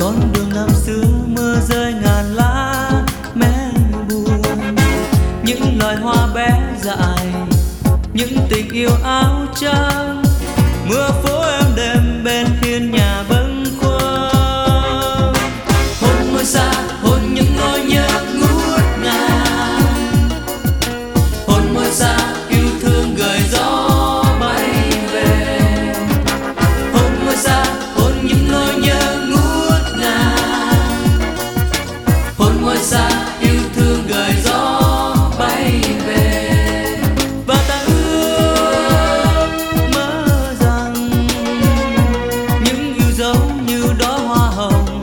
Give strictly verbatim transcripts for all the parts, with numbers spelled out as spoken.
con đường năm xưa mưa rơi ngàn lá mé buồn, những loài hoa bé dại, những tình yêu áo trắng, mưa phố em đêm bên hiên nhà bâng khuâng. Hôn môi xa, hôn những nỗi nhớ ngút ngàn, hôn môi xa yêu thương gửi gió bay về. Hôn môi xa, hôn những nỗi nhớ ngút ngàn, hôn môi xa yêu thương gửi gió bay về. Và ta ước mơ rằng những yêu dấu như đóa hoa hồng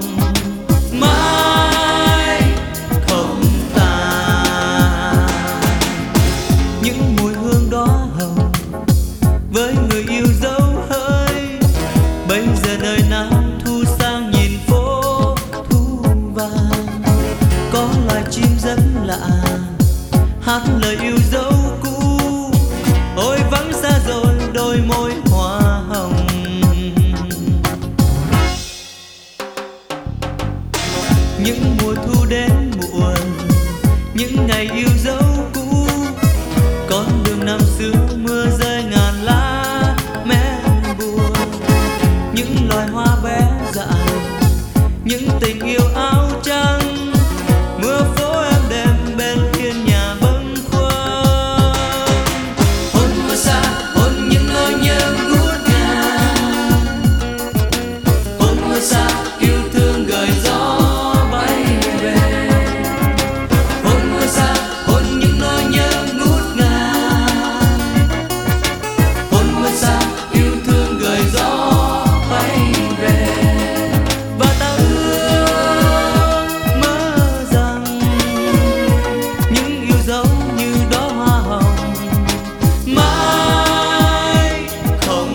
mãi không tàn, những mùi hương đóa hồng với người yêu dấu hơi. Bây giờ đời nào thu sang nhìn phố thu vàng, có loài chim rất lạ hát lời yêu dấu cũ. Ôi vắng xa rồi đôi môi hoa hồng, những mùa thu đến muộn, những ngày yêu dấu cũ. Con đường năm xưa mưa rơi ngàn lá mé buồn, những loài hoa bé dại, những tình yêu áo trắng, mưa phố em đêm bên hiên nhà bâng khuâng. Hôn môi xa, hôn những nỗi nhớ ngút ngàn, hôn môi xa yêu thương gửi gió bay về. Hôn môi xa, hôn những nỗi nhớ ngút ngàn, hôn môi xa yêu thương gửi gió bay về. Và ta ước mơ rằng những yêu dấu như đóa hoa hồng mãi không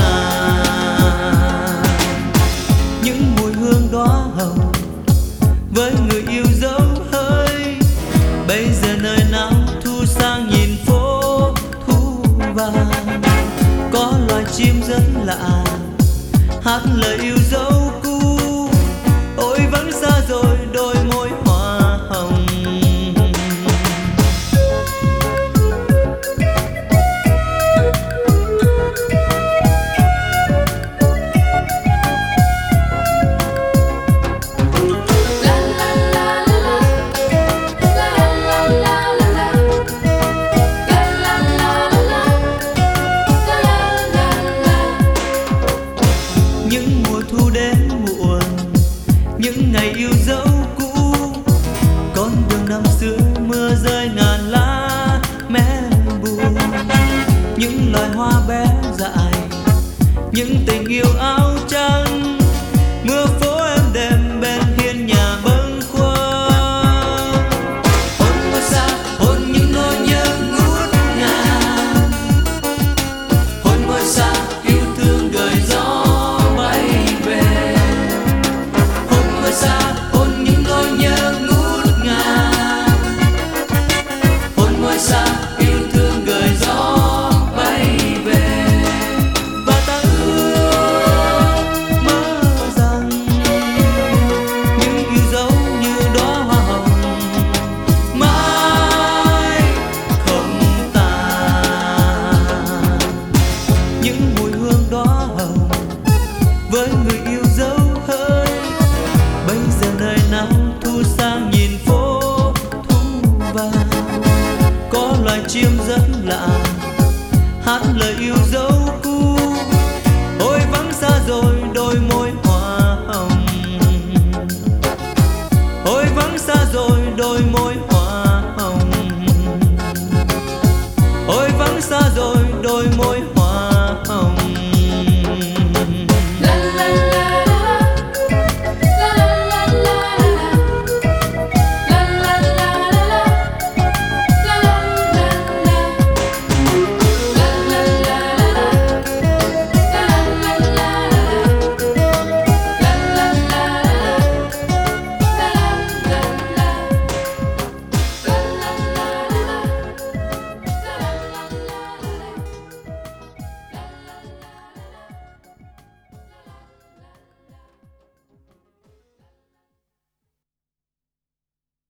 tàn, những mùi hương đóa hồng với người yêu dấu hơi. Bây giờ nơi nào thu sang nhìn phố thu vàng, có loài chim rất lạ hát lời yêu dấu cũ. Ôi vắng xa rồi đôi môi hoa hồng. Những mùa thu đến muộn, những ngày yêu dấu cũ. Con đường năm xưa mưa rơi ngàn lá mé buồn, những loài hoa bé dại, những tình yêu áo